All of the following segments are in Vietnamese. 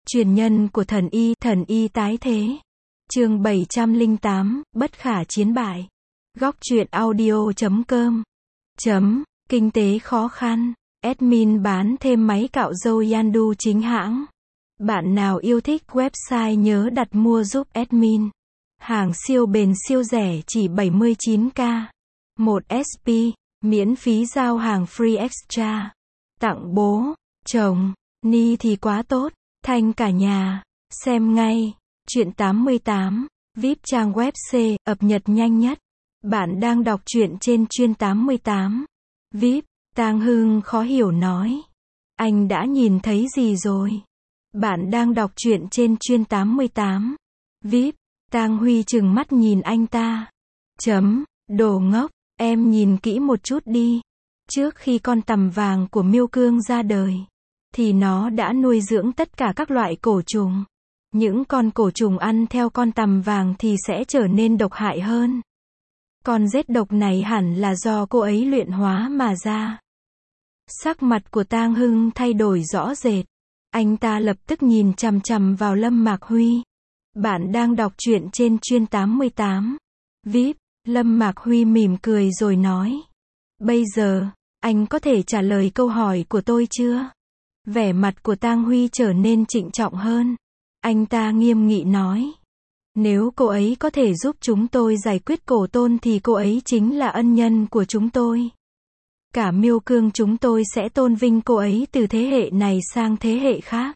Truyền nhân của thần y tái thế. Chương 708, bất khả chiến bại. Góc truyện audio.com. Kinh tế khó khăn. Admin bán thêm máy cạo râu Yandu chính hãng. Bạn nào yêu thích website nhớ đặt mua giúp admin. Hàng siêu bền siêu rẻ chỉ 79k. 1 SP, miễn phí giao hàng free extra. Tặng bố, chồng, ni thì quá tốt, thanh cả nhà. Xem ngay. Truyện 88, VIP trang web C, cập nhật nhanh nhất. Bạn đang đọc truyện trên Truyện 88. VIP, Tang Hưng khó hiểu nói. Anh đã nhìn thấy gì rồi? Bạn đang đọc truyện trên Truyện 88. VIP, Tang Huy trừng mắt nhìn anh ta. Đồ ngốc, em nhìn kỹ một chút đi. Trước khi con tằm vàng của Miêu Cương ra đời, thì nó đã nuôi dưỡng tất cả các loại cổ trùng. Những con cổ trùng ăn theo con tằm vàng thì sẽ trở nên độc hại hơn. Con rết độc này hẳn là do cô ấy luyện hóa mà ra. Sắc mặt của Tang Hưng thay đổi rõ rệt. Anh ta lập tức nhìn chằm chằm vào Lâm Mạc Huy. Bạn đang đọc truyện trên Truyện 88. VIP, Lâm Mạc Huy mỉm cười rồi nói. Bây giờ, anh có thể trả lời câu hỏi của tôi chưa? Vẻ mặt của Tang Huy trở nên trịnh trọng hơn. Anh ta nghiêm nghị nói. Nếu cô ấy có thể giúp chúng tôi giải quyết cổ tôn thì cô ấy chính là ân nhân của chúng tôi. Cả Miêu Cương chúng tôi sẽ tôn vinh cô ấy từ thế hệ này sang thế hệ khác.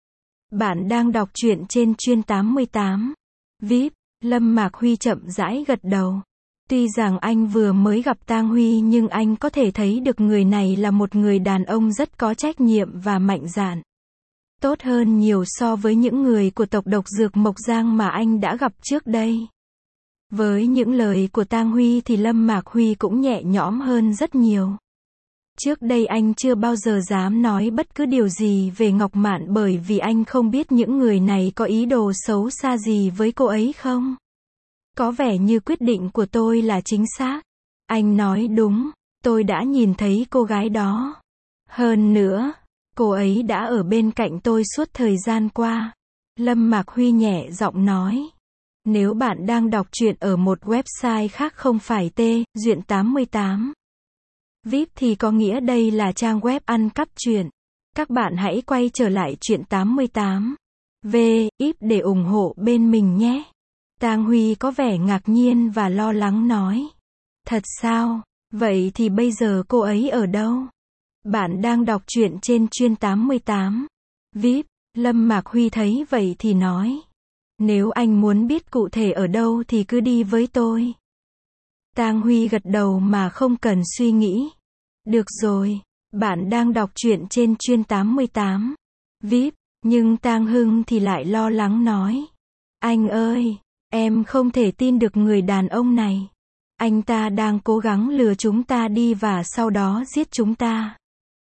Bạn đang đọc truyện trên Truyện 88. VIP, Lâm Mạc Huy chậm rãi gật đầu. Tuy rằng anh vừa mới gặp Tang Huy nhưng anh có thể thấy được người này là một người đàn ông rất có trách nhiệm và mạnh dạn. Tốt hơn nhiều so với những người của tộc độc dược Mộc Giang mà anh đã gặp trước đây. Với những lời của Tang Huy thì Lâm Mạc Huy cũng nhẹ nhõm hơn rất nhiều. Trước đây anh chưa bao giờ dám nói bất cứ điều gì về Ngọc Mạn bởi vì anh không biết những người này có ý đồ xấu xa gì với cô ấy không. Có vẻ như quyết định của tôi là chính xác. Anh nói đúng, tôi đã nhìn thấy cô gái đó. Hơn nữa, cô ấy đã ở bên cạnh tôi suốt thời gian qua. Lâm Mạc Huy nhẹ giọng nói. Nếu bạn đang đọc truyện ở một website khác không phải Truyện 88 VIP thì có nghĩa đây là trang web ăn cắp truyện. Các bạn hãy quay trở lại Truyện 88 VIP để ủng hộ bên mình nhé. Tang Huy có vẻ ngạc nhiên và lo lắng nói. Thật sao? Vậy thì bây giờ cô ấy ở đâu? Bạn đang đọc truyện trên Truyện 88. VIP, Lâm Mạc Huy thấy vậy thì nói. Nếu anh muốn biết cụ thể ở đâu thì cứ đi với tôi. Tang Huy gật đầu mà không cần suy nghĩ. Được rồi, bạn đang đọc truyện trên Truyện 88. VIP, nhưng Tang Hưng thì lại lo lắng nói. Anh ơi, em không thể tin được người đàn ông này. Anh ta đang cố gắng lừa chúng ta đi và sau đó giết chúng ta.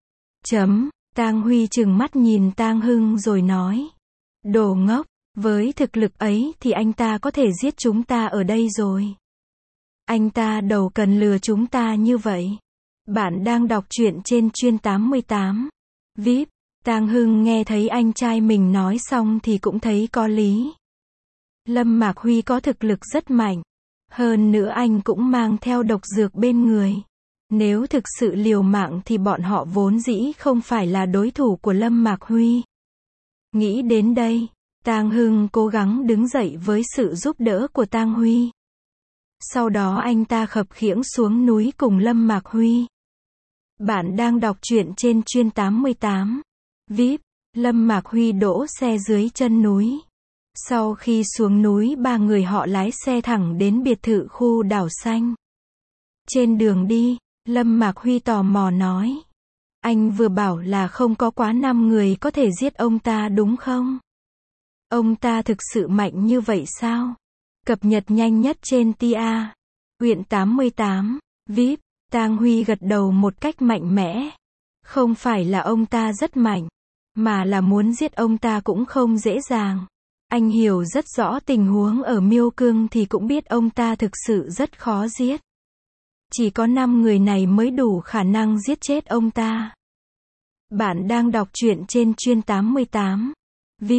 Tang Huy trừng mắt nhìn Tang Hưng rồi nói. Đồ ngốc, với thực lực ấy thì anh ta có thể giết chúng ta ở đây rồi. Anh ta đâu cần lừa chúng ta như vậy. Bạn đang đọc truyện trên Truyện 88. VIP, Tang Hưng nghe thấy anh trai mình nói xong thì cũng thấy có lý. Lâm Mạc Huy có thực lực rất mạnh. Hơn nữa anh cũng mang theo độc dược bên người. Nếu thực sự liều mạng thì bọn họ vốn dĩ không phải là đối thủ của Lâm Mạc Huy. Nghĩ đến đây, Tang Hưng cố gắng đứng dậy với sự giúp đỡ của Tang Huy. Sau đó anh ta khập khiễng xuống núi cùng Lâm Mạc Huy. Bạn đang đọc truyện trên Truyện 88. VIP, Lâm Mạc Huy đỗ xe dưới chân núi. Sau khi xuống núi ba người họ lái xe thẳng đến biệt thự khu đảo xanh. Trên đường đi, Lâm Mạc Huy tò mò nói. Anh vừa bảo là không có quá 5 người có thể giết ông ta đúng không? Ông ta thực sự mạnh như vậy sao? Cập nhật nhanh nhất trên Truyện 88. VIP, Tang Huy gật đầu một cách mạnh mẽ. Không phải là ông ta rất mạnh, mà là muốn giết ông ta cũng không dễ dàng. Anh hiểu rất rõ tình huống ở Miêu Cương thì cũng biết ông ta thực sự rất khó giết. Chỉ có 5 người này mới đủ khả năng giết chết ông ta. Bạn đang đọc truyện trên Truyện 88. VIP,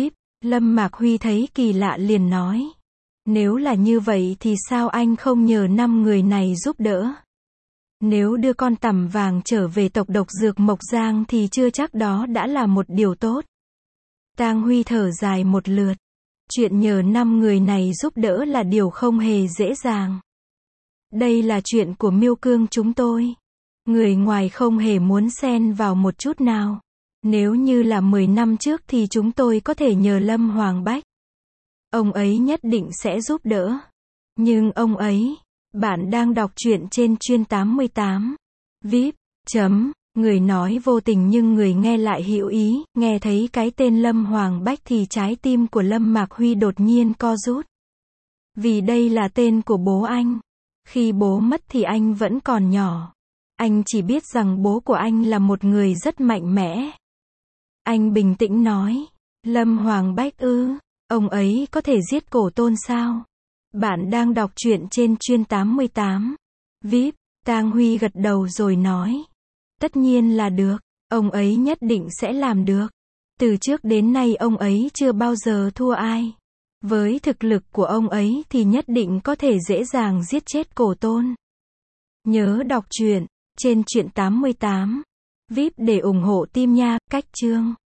Lâm Mạc Huy thấy kỳ lạ liền nói. Nếu là như vậy thì sao anh không nhờ 5 người này giúp đỡ? Nếu đưa con tằm vàng trở về tộc độc dược Mộc Giang thì chưa chắc đó đã là một điều tốt. Tang Huy thở dài một lượt. Chuyện nhờ 5 người này giúp đỡ là điều không hề dễ dàng. Đây là chuyện của Miêu Cương chúng tôi. Người ngoài không hề muốn xen vào một chút nào. Nếu như là 10 năm trước thì chúng tôi có thể nhờ Lâm Hoàng Bách. Ông ấy nhất định sẽ giúp đỡ. Nhưng ông ấy, bạn đang đọc truyện trên Chuyên 88. VIP. Người nói vô tình nhưng người nghe lại hữu ý, nghe thấy cái tên Lâm Hoàng Bách thì trái tim của Lâm Mạc Huy đột nhiên co rút. Vì đây là tên của bố anh. Khi bố mất thì anh vẫn còn nhỏ. Anh chỉ biết rằng bố của anh là một người rất mạnh mẽ. Anh bình tĩnh nói. Lâm Hoàng Bách ư? Ông ấy có thể giết Cổ Tôn sao? Bạn đang đọc truyện trên Chuyên 88. VIP. Tang Huy gật đầu rồi nói. Tất nhiên là được. Ông ấy nhất định sẽ làm được. Từ trước đến nay ông ấy chưa bao giờ thua ai. Với thực lực của ông ấy thì nhất định có thể dễ dàng giết chết Cổ Tôn. Nhớ đọc truyện trên Truyện 88. VIP để ủng hộ team nha. Cách chương